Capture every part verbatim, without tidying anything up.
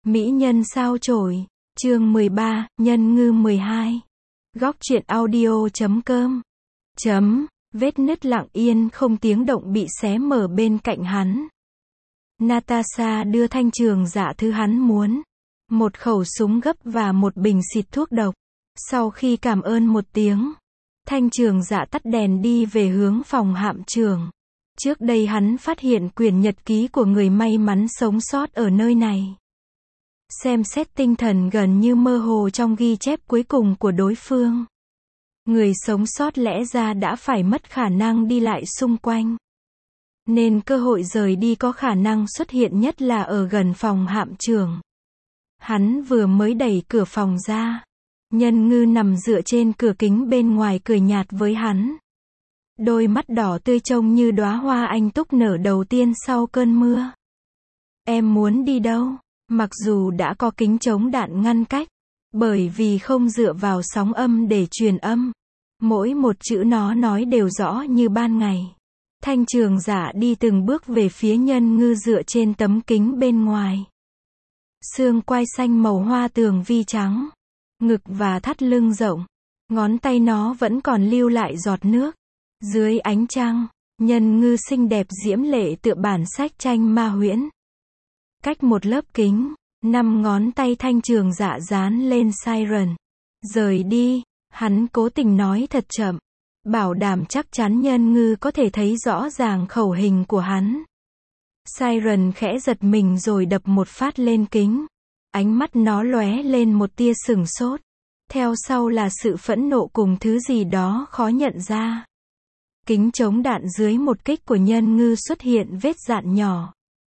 Mỹ nhân sao chổi, chương mười ba, nhân ngư mười hai. Góc truyện audio chấm com. Chấm, vết nứt lặng yên không tiếng động bị xé mở bên cạnh hắn. Natasha đưa thanh trường dạ thứ hắn muốn. Một khẩu súng gấp và một bình xịt thuốc độc. Sau khi cảm ơn một tiếng, thanh trường dạ tắt đèn đi về hướng phòng hạm trưởng. Trước đây hắn phát hiện quyển nhật ký của người may mắn sống sót ở nơi này. Xem xét tinh thần gần như mơ hồ trong ghi chép cuối cùng của đối phương. Người sống sót lẽ ra đã phải mất khả năng đi lại xung quanh. Nên cơ hội rời đi có khả năng xuất hiện nhất là ở gần phòng hạm trưởng. Hắn vừa mới đẩy cửa phòng ra. Nhân ngư nằm dựa trên cửa kính bên ngoài cười nhạt với hắn. Đôi mắt đỏ tươi trông như đóa hoa anh túc nở đầu tiên sau cơn mưa. Em muốn đi đâu? Mặc dù đã có kính chống đạn ngăn cách, bởi vì không dựa vào sóng âm để truyền âm. Mỗi một chữ nó nói đều rõ như ban ngày. Thanh trường dạ đi từng bước về phía nhân ngư dựa trên tấm kính bên ngoài. Xương quai xanh màu hoa tường vi trắng. Ngực và thắt lưng rộng. Ngón tay nó vẫn còn lưu lại giọt nước. Dưới ánh trăng, nhân ngư xinh đẹp diễm lệ tựa bản sách tranh ma huyễn. Cách một lớp kính, năm ngón tay thanh trường dạ dán lên siren. Rời đi, hắn cố tình nói thật chậm. Bảo đảm chắc chắn nhân ngư có thể thấy rõ ràng khẩu hình của hắn. Siren khẽ giật mình rồi đập một phát lên kính. Ánh mắt nó lóe lên một tia sửng sốt. Theo sau là sự phẫn nộ cùng thứ gì đó khó nhận ra. Kính chống đạn dưới một kích của nhân ngư xuất hiện vết dạn nhỏ.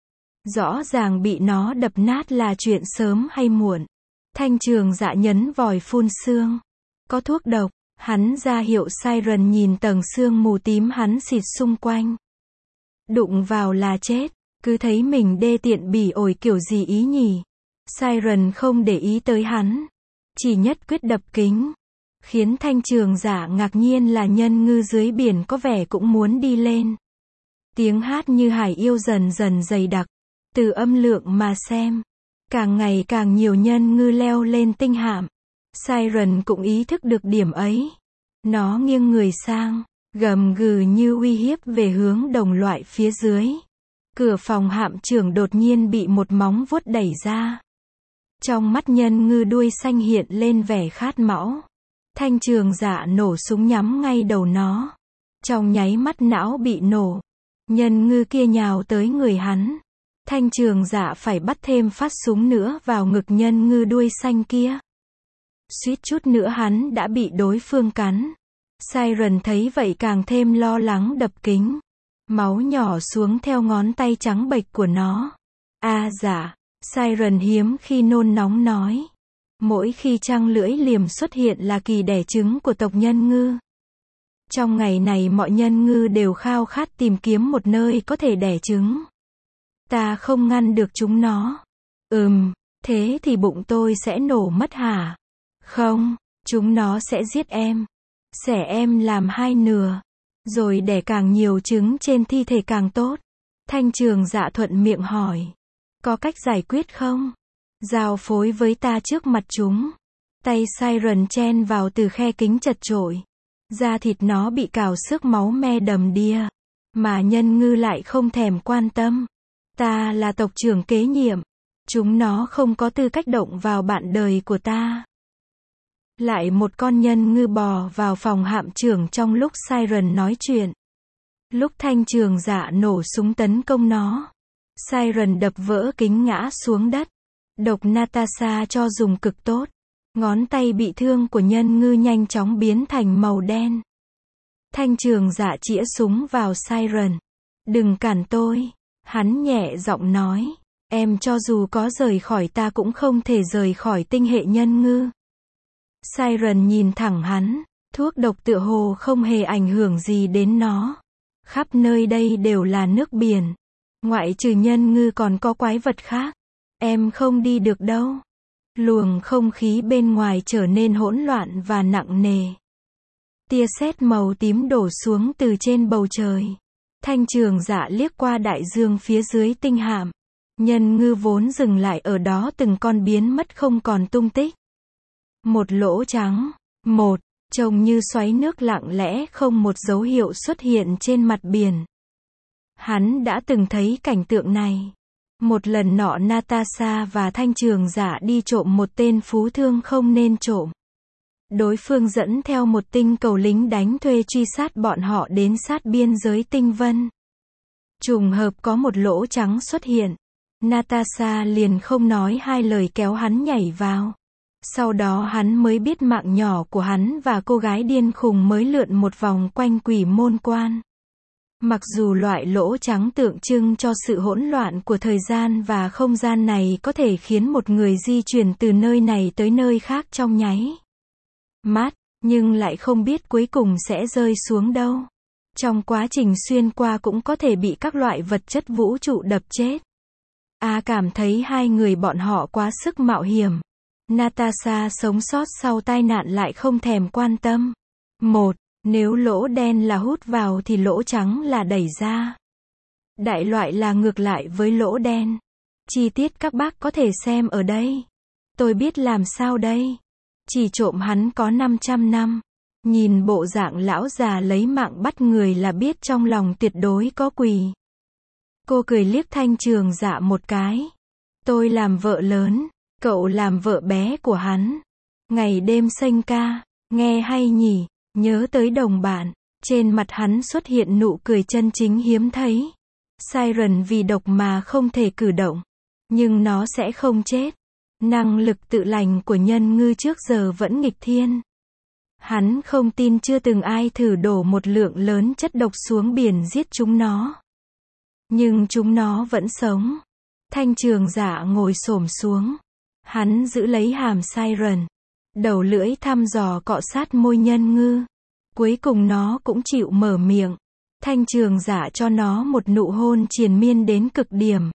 Rõ ràng bị nó đập nát là chuyện sớm hay muộn. Thanh trường dạ nhấn vòi phun sương. Có thuốc độc, hắn ra hiệu siren nhìn tầng sương mù tím hắn xịt xung quanh. Đụng vào là chết, cứ thấy mình đê tiện bỉ ổi kiểu gì ý nhỉ. Siren không để ý tới hắn. Chỉ nhất quyết đập kính. Khiến thanh trường dạ ngạc nhiên là nhân ngư dưới biển có vẻ cũng muốn đi lên. Tiếng hát như hải yêu dần dần dày đặc. Từ âm lượng mà xem, càng ngày càng nhiều nhân ngư leo lên tinh hạm. Siren cũng ý thức được điểm ấy. Nó nghiêng người sang, gầm gừ như uy hiếp về hướng đồng loại phía dưới. Cửa phòng hạm trưởng đột nhiên bị một móng vuốt đẩy ra. Trong mắt nhân ngư đuôi xanh hiện lên vẻ khát máu. Thanh trường dạ nổ súng nhắm ngay đầu nó. Trong nháy mắt não bị nổ. Nhân ngư kia nhào tới người hắn. Thanh trường dạ phải bắt thêm phát súng nữa vào ngực nhân ngư đuôi xanh kia. Suýt chút nữa hắn đã bị đối phương cắn. Siren thấy vậy càng thêm lo lắng đập kính. Máu nhỏ xuống theo ngón tay trắng bệch của nó. À dạ, Siren hiếm khi nôn nóng nói. Mỗi khi trăng lưỡi liềm xuất hiện là kỳ đẻ trứng của tộc nhân ngư. Trong ngày này mọi nhân ngư đều khao khát tìm kiếm một nơi có thể đẻ trứng. Ta không ngăn được chúng nó. Ừm, thế thì bụng tôi sẽ nổ mất hả? Không, chúng nó sẽ giết em. Xẻ em làm hai nửa. Rồi đẻ càng nhiều trứng trên thi thể càng tốt. Thanh trường dạ thuận miệng hỏi. Có cách giải quyết không? Giao phối với ta trước mặt chúng. Tay siren chen vào từ khe kính chật chội. Da thịt nó bị cào xước máu me đầm đìa. Mà nhân ngư lại không thèm quan tâm. Ta là tộc trưởng kế nhiệm. Chúng nó không có tư cách động vào bạn đời của ta. Lại một con nhân ngư bò vào phòng hạm trưởng trong lúc siren nói chuyện. Lúc thanh trường dạ nổ súng tấn công nó. Siren đập vỡ kính ngã xuống đất. Độc Natasha cho dùng cực tốt. Ngón tay bị thương của nhân ngư nhanh chóng biến thành màu đen. Thanh trường dạ chĩa súng vào siren. Đừng cản tôi. Hắn nhẹ giọng nói. Em cho dù có rời khỏi ta cũng không thể rời khỏi tinh hệ nhân ngư. Siren nhìn thẳng hắn. Thuốc độc tựa hồ không hề ảnh hưởng gì đến nó. Khắp nơi đây đều là nước biển. Ngoại trừ nhân ngư còn có quái vật khác. Em không đi được đâu. Luồng không khí bên ngoài trở nên hỗn loạn và nặng nề. Tia sét màu tím đổ xuống từ trên bầu trời. Thanh trường dạ liếc qua đại dương phía dưới tinh hạm. Nhân ngư vốn dừng lại ở đó từng con biến mất không còn tung tích. Một lỗ trắng, một, trông như xoáy nước lặng lẽ không một dấu hiệu xuất hiện trên mặt biển. Hắn đã từng thấy cảnh tượng này. Một lần nọ Natasha và Thanh Trường Dạ đi trộm một tên phú thương không nên trộm. Đối phương dẫn theo một tinh cầu lính đánh thuê truy sát bọn họ đến sát biên giới Tinh Vân. Trùng hợp có một lỗ trắng xuất hiện. Natasha liền không nói hai lời kéo hắn nhảy vào. Sau đó hắn mới biết mạng nhỏ của hắn và cô gái điên khùng mới lượn một vòng quanh quỷ môn quan. Mặc dù loại lỗ trắng tượng trưng cho sự hỗn loạn của thời gian và không gian này có thể khiến một người di chuyển từ nơi này tới nơi khác trong nháy mắt, nhưng lại không biết cuối cùng sẽ rơi xuống đâu. Trong quá trình xuyên qua cũng có thể bị các loại vật chất vũ trụ đập chết. A cảm thấy hai người bọn họ quá sức mạo hiểm. Natasha sống sót sau tai nạn lại không thèm quan tâm. Một, nếu lỗ đen là hút vào thì lỗ trắng là đẩy ra. Đại loại là ngược lại với lỗ đen. Chi tiết các bác có thể xem ở đây. Tôi biết làm sao đây. Chỉ trộm hắn có năm trăm năm. Nhìn bộ dạng lão già lấy mạng bắt người là biết trong lòng tuyệt đối có quỷ. Cô cười liếc Thanh Trường Dạ một cái. Tôi làm vợ lớn, cậu làm vợ bé của hắn. Ngày đêm xanh ca, nghe hay nhỉ, nhớ tới đồng bạn. Trên mặt hắn xuất hiện nụ cười chân chính hiếm thấy. Siren vì độc mà không thể cử động. Nhưng nó sẽ không chết. Năng lực tự lành của nhân ngư trước giờ vẫn nghịch thiên. Hắn không tin chưa từng ai thử đổ một lượng lớn chất độc xuống biển giết chúng nó. Nhưng chúng nó vẫn sống. Thanh Trường Dạ ngồi xổm xuống. Hắn giữ lấy hàm Siren. Đầu lưỡi thăm dò cọ sát môi nhân ngư. Cuối cùng nó cũng chịu mở miệng. Thanh Trường Dạ cho nó một nụ hôn triền miên đến cực điểm.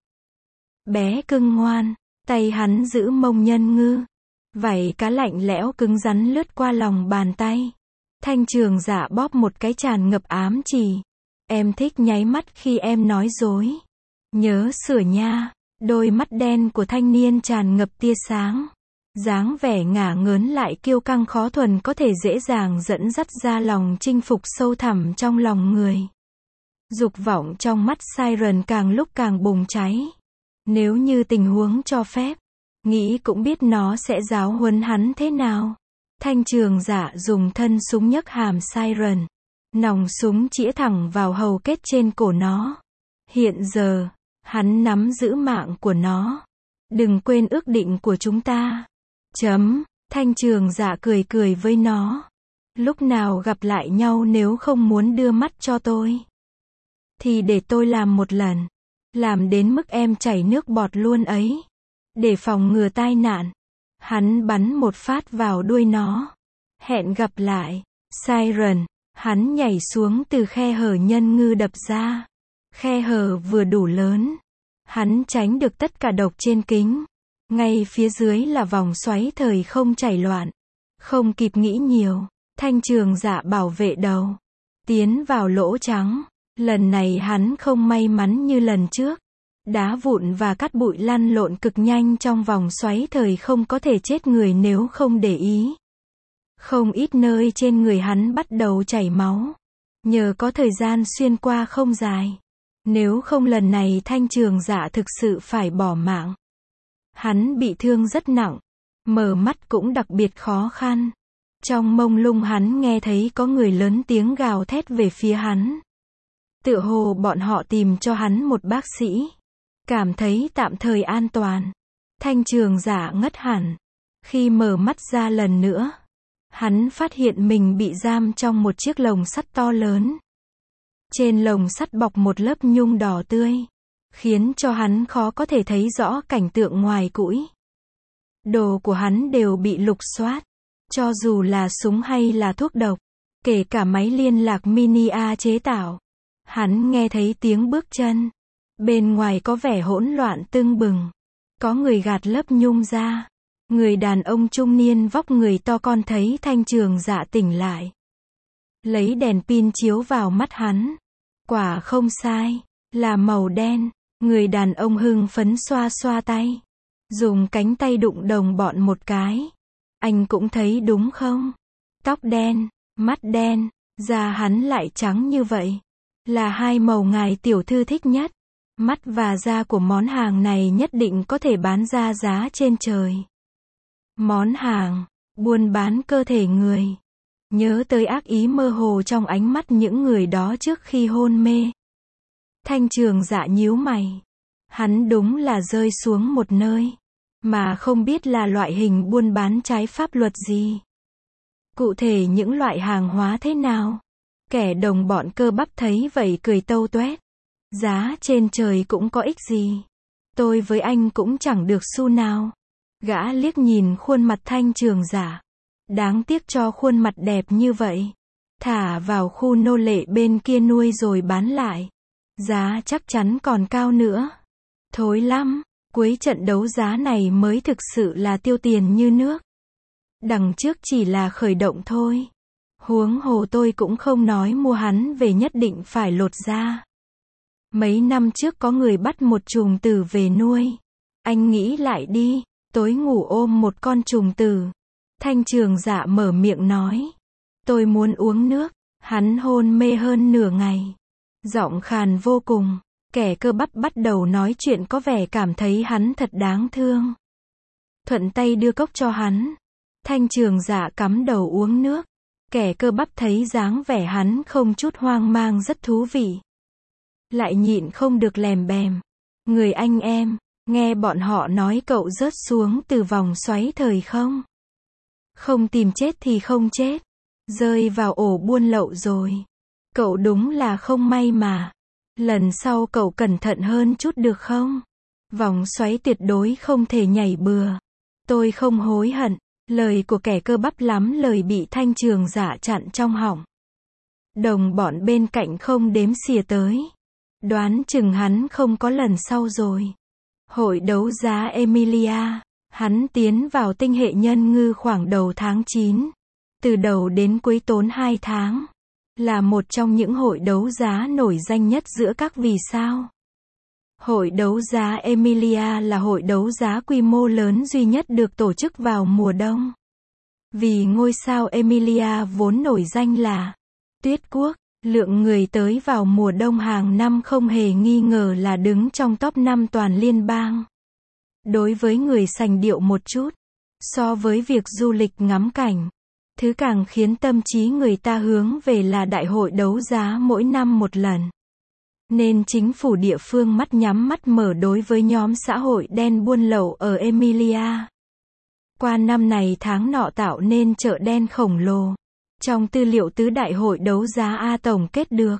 Bé cưng ngoan. Tay hắn giữ mông nhân ngư. Vảy cá lạnh lẽo cứng rắn lướt qua lòng bàn tay. Thanh Trường Dạ bóp một cái tràn ngập ám chỉ. Em thích nháy mắt khi em nói dối. Nhớ sửa nha. Đôi mắt đen của thanh niên tràn ngập tia sáng. Dáng vẻ ngả ngớn lại kiêu căng khó thuần có thể dễ dàng dẫn dắt ra lòng chinh phục sâu thẳm trong lòng người. Dục vọng trong mắt Siren càng lúc càng bùng cháy. Nếu như tình huống cho phép, nghĩ cũng biết nó sẽ giáo huấn hắn thế nào. Thanh Trường Dạ dùng thân súng nhấc hàm Siren. Nòng súng chĩa thẳng vào hầu kết trên cổ nó. Hiện giờ, hắn nắm giữ mạng của nó. Đừng quên ước định của chúng ta. Chấm. Thanh Trường Dạ cười cười với nó. Lúc nào gặp lại nhau nếu không muốn đưa mắt cho tôi, thì để tôi làm một lần. Làm đến mức em chảy nước bọt luôn ấy. Để phòng ngừa tai nạn. Hắn bắn một phát vào đuôi nó. Hẹn gặp lại. Siren. Hắn nhảy xuống từ khe hở nhân ngư đập ra. Khe hở vừa đủ lớn. Hắn tránh được tất cả độc trên kính. Ngay phía dưới là vòng xoáy thời không chảy loạn. Không kịp nghĩ nhiều. Thanh Trường Dạ bảo vệ đầu. Tiến vào lỗ trắng. Lần này hắn không may mắn như lần trước. Đá vụn và cát bụi lăn lộn cực nhanh trong vòng xoáy thời không có thể chết người nếu không để ý. Không ít nơi trên người hắn bắt đầu chảy máu. Nhờ có thời gian xuyên qua không dài. Nếu không lần này Thanh Trường Dạ thực sự phải bỏ mạng. Hắn bị thương rất nặng. Mở mắt cũng đặc biệt khó khăn. Trong mông lung hắn nghe thấy có người lớn tiếng gào thét về phía hắn. Tựa hồ bọn họ tìm cho hắn một bác sĩ. Cảm thấy tạm thời an toàn. Thanh Trường Dạ ngất hẳn. Khi mở mắt ra lần nữa, hắn phát hiện mình bị giam trong một chiếc lồng sắt to lớn. Trên lồng sắt bọc một lớp nhung đỏ tươi, khiến cho hắn khó có thể thấy rõ cảnh tượng ngoài cũi. Đồ của hắn đều bị lục soát. Cho dù là súng hay là thuốc độc, kể cả máy liên lạc mini A chế tạo. Hắn nghe thấy tiếng bước chân. Bên ngoài có vẻ hỗn loạn tưng bừng. Có người gạt lớp nhung ra. Người đàn ông trung niên vóc người to con thấy Thanh Trường Dạ tỉnh lại. Lấy đèn pin chiếu vào mắt hắn. Quả không sai. Là màu đen. Người đàn ông hưng phấn xoa xoa tay. Dùng cánh tay đụng đồng bọn một cái. Anh cũng thấy đúng không? Tóc đen, mắt đen, da hắn lại trắng như vậy. Là hai màu ngài tiểu thư thích nhất. Mắt và da của món hàng này nhất định có thể bán ra giá trên trời. Món hàng, buôn bán cơ thể người. Nhớ tới ác ý mơ hồ trong ánh mắt những người đó trước khi hôn mê. Thanh Trường Dạ nhíu mày. Hắn đúng là rơi xuống một nơi mà không biết là loại hình buôn bán trái pháp luật gì. Cụ thể những loại hàng hóa thế nào? Kẻ đồng bọn cơ bắp thấy vậy cười tâu toét. Giá trên trời cũng có ích gì. Tôi với anh cũng chẳng được xu nào. Gã liếc nhìn khuôn mặt Thanh Trường Dạ. Đáng tiếc cho khuôn mặt đẹp như vậy. Thả vào khu nô lệ bên kia nuôi rồi bán lại. Giá chắc chắn còn cao nữa. Thối lắm. Cuối trận đấu giá này mới thực sự là tiêu tiền như nước. Đằng trước chỉ là khởi động thôi. Huống hồ tôi cũng không nói mua hắn về nhất định phải lột da. Mấy năm trước có người bắt một trùng tử về nuôi. Anh nghĩ lại đi, tối ngủ ôm một con trùng tử. Thanh Trường Dạ mở miệng nói. Tôi muốn uống nước. Hắn hôn mê hơn nửa ngày. Giọng khàn vô cùng. Kẻ cơ bắp bắt đầu nói chuyện có vẻ cảm thấy hắn thật đáng thương. Thuận tay đưa cốc cho hắn. Thanh Trường Dạ cắm đầu uống nước. Kẻ cơ bắp thấy dáng vẻ hắn không chút hoang mang rất thú vị. Lại nhịn không được lèm bèm. Người anh em, nghe bọn họ nói cậu rớt xuống từ vòng xoáy thời không? Không tìm chết thì không chết. Rơi vào ổ buôn lậu rồi. Cậu đúng là không may mà. Lần sau cậu cẩn thận hơn chút được không? Vòng xoáy tuyệt đối không thể nhảy bừa. Tôi không hối hận. Lời của kẻ cơ bắp lắm lời bị Thanh Trường Dạ chặn trong họng. Đồng bọn bên cạnh không đếm xỉa tới. Đoán chừng hắn không có lần sau rồi. Hội đấu giá Emilia. Hắn tiến vào tinh hệ nhân ngư khoảng đầu tháng chín. Từ đầu đến cuối tốn hai tháng. Là một trong những hội đấu giá nổi danh nhất giữa các vì sao. Hội đấu giá Emilia là hội đấu giá quy mô lớn duy nhất được tổ chức vào mùa đông. Vì ngôi sao Emilia vốn nổi danh là Tuyết Quốc, lượng người tới vào mùa đông hàng năm không hề nghi ngờ là đứng trong top năm toàn liên bang. Đối với người sành điệu một chút, so với việc du lịch ngắm cảnh, thứ càng khiến tâm trí người ta hướng về là đại hội đấu giá mỗi năm một lần. Nên chính phủ địa phương mắt nhắm mắt mở đối với nhóm xã hội đen buôn lậu ở Emilia. Qua năm này tháng nọ tạo nên chợ đen khổng lồ. Trong tư liệu tứ đại hội đấu giá A tổng kết được.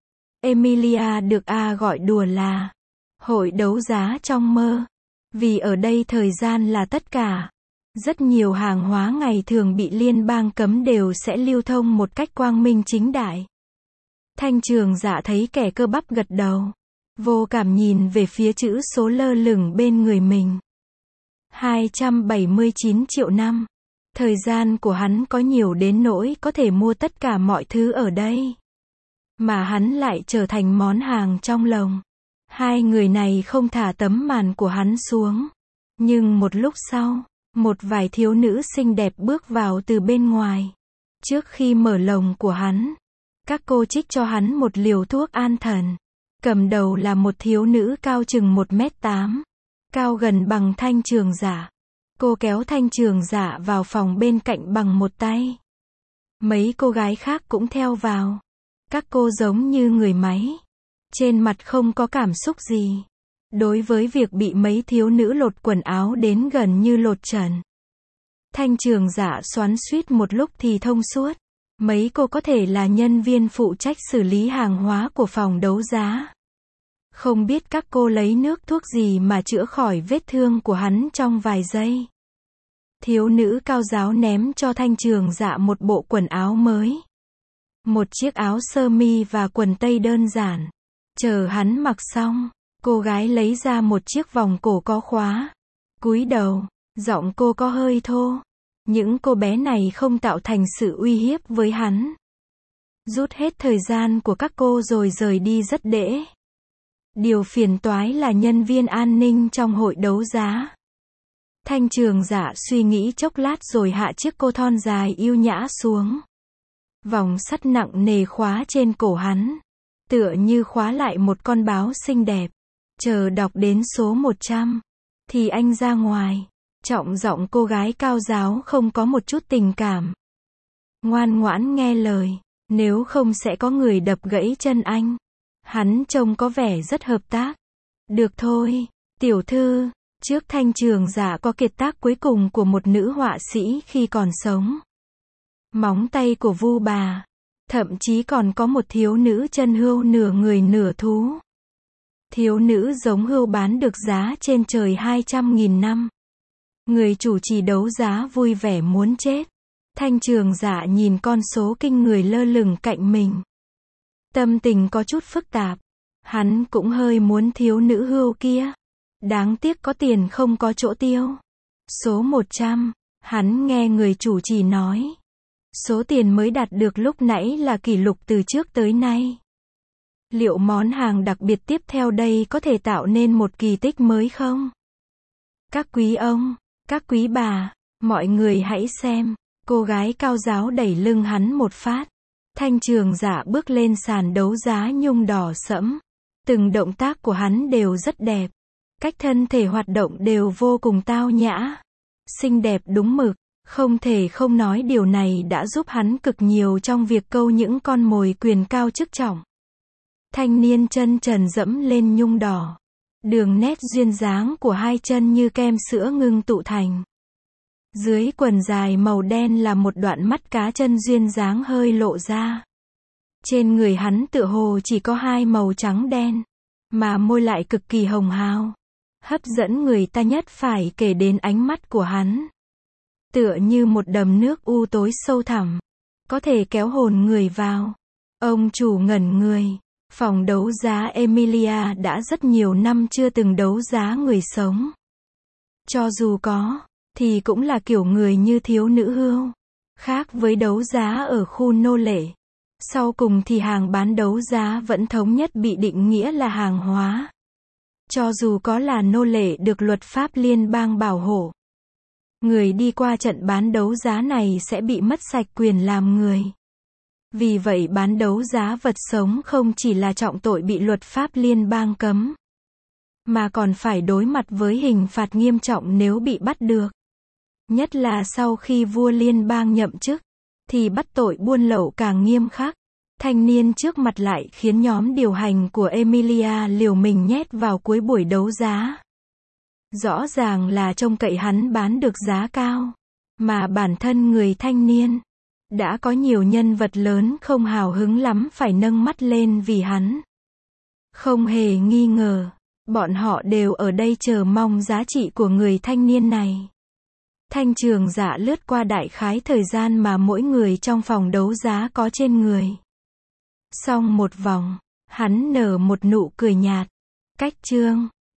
Emilia được A gọi đùa là hội đấu giá trong mơ. Vì ở đây thời gian là tất cả. Rất nhiều hàng hóa ngày thường bị liên bang cấm đều sẽ lưu thông một cách quang minh chính đại. Thanh Trường Dạ thấy kẻ cơ bắp gật đầu. Vô cảm nhìn về phía chữ số lơ lửng bên người mình. hai trăm bảy mươi chín triệu năm. Thời gian của hắn có nhiều đến nỗi có thể mua tất cả mọi thứ ở đây. Mà hắn lại trở thành món hàng trong lồng. Hai người này không thả tấm màn của hắn xuống. Nhưng một lúc sau, một vài thiếu nữ xinh đẹp bước vào từ bên ngoài. Trước khi mở lồng của hắn, các cô trích cho hắn một liều thuốc an thần. Cầm đầu là một thiếu nữ cao chừng một mét tám. Cao gần bằng Thanh Trường Dạ. Cô kéo Thanh Trường Dạ vào phòng bên cạnh bằng một tay. Mấy cô gái khác cũng theo vào. Các cô giống như người máy. Trên mặt không có cảm xúc gì. Đối với việc bị mấy thiếu nữ lột quần áo đến gần như lột trần. Thanh Trường Dạ xoắn xuýt một lúc thì thông suốt. Mấy cô có thể là nhân viên phụ trách xử lý hàng hóa của phòng đấu giá. Không biết các cô lấy nước thuốc gì mà chữa khỏi vết thương của hắn trong vài giây. Thiếu nữ cao giáo ném cho Thanh Trường Dạ một bộ quần áo mới. Một chiếc áo sơ mi và quần tây đơn giản. Chờ hắn mặc xong, cô gái lấy ra một chiếc vòng cổ có khóa. Cúi đầu, giọng cô có hơi thô. Những cô bé này không tạo thành sự uy hiếp với hắn. Rút hết thời gian của các cô rồi rời đi rất đễ. Điều phiền toái là nhân viên an ninh trong hội đấu giá. Thanh Trường Dạ suy nghĩ chốc lát rồi hạ chiếc cô thon dài yêu nhã xuống. Vòng sắt nặng nề khóa trên cổ hắn, tựa như khóa lại một con báo xinh đẹp. Chờ đọc đến số một trăm, thì anh ra ngoài. Trọng giọng cô gái cao giáo không có một chút tình cảm. Ngoan ngoãn nghe lời, nếu không sẽ có người đập gãy chân anh. Hắn trông có vẻ rất hợp tác. Được thôi, tiểu thư. Trước Thanh Trường Dạ có kiệt tác cuối cùng của một nữ họa sĩ khi còn sống. Móng tay của Vu bà. Thậm chí còn có một thiếu nữ chân hươu nửa người nửa thú. Thiếu nữ giống hươu bán được giá trên trời hai trăm nghìn năm. Người chủ trì đấu giá vui vẻ muốn chết. Thanh Trường Dạ nhìn con số kinh người lơ lửng cạnh mình. Tâm tình có chút phức tạp. Hắn cũng hơi muốn thiếu nữ hươu kia. Đáng tiếc có tiền không có chỗ tiêu. Số một trăm, hắn nghe người chủ trì nói. Số tiền mới đạt được lúc nãy là kỷ lục từ trước tới nay. Liệu món hàng đặc biệt tiếp theo đây có thể tạo nên một kỳ tích mới không? Các quý ông, các quý bà, mọi người hãy xem. Cô gái cao giáo đẩy lưng hắn một phát. Thanh Trường Dạ bước lên sàn đấu giá nhung đỏ sẫm. Từng động tác của hắn đều rất đẹp. Cách thân thể hoạt động đều vô cùng tao nhã. Xinh đẹp đúng mực. Không thể không nói điều này đã giúp hắn cực nhiều trong việc câu những con mồi quyền cao chức trọng. Thanh niên chân trần dẫm lên nhung đỏ. Đường nét duyên dáng của hai chân như kem sữa ngưng tụ thành. Dưới quần dài màu đen là một đoạn mắt cá chân duyên dáng hơi lộ ra. Trên người hắn tựa hồ chỉ có hai màu trắng đen, mà môi lại cực kỳ hồng hào. Hấp dẫn người ta nhất phải kể đến ánh mắt của hắn. Tựa như một đầm nước u tối sâu thẳm, có thể kéo hồn người vào. Ông chủ ngẩn người. Phòng đấu giá Emilia đã rất nhiều năm chưa từng đấu giá người sống. Cho dù có, thì cũng là kiểu người như thiếu nữ hươu. Khác với đấu giá ở khu nô lệ. Sau cùng thì hàng bán đấu giá vẫn thống nhất bị định nghĩa là hàng hóa. Cho dù có là nô lệ được luật pháp liên bang bảo hộ. Người đi qua trận bán đấu giá này sẽ bị mất sạch quyền làm người. Vì vậy bán đấu giá vật sống không chỉ là trọng tội bị luật pháp liên bang cấm, mà còn phải đối mặt với hình phạt nghiêm trọng nếu bị bắt được. Nhất là sau khi vua liên bang nhậm chức, thì bắt tội buôn lậu càng nghiêm khắc. Thanh niên trước mặt lại khiến nhóm điều hành của Emilia liều mình nhét vào cuối buổi đấu giá. Rõ ràng là trông cậy hắn bán được giá cao, mà bản thân người thanh niên đã có nhiều nhân vật lớn không hào hứng lắm phải nâng mắt lên vì hắn. Không hề nghi ngờ, bọn họ đều ở đây chờ mong giá trị của người thanh niên này. Thanh Trường Dạ lướt qua đại khái thời gian mà mỗi người trong phòng đấu giá có trên người. Xong một vòng, hắn nở một nụ cười nhạt. Cách chương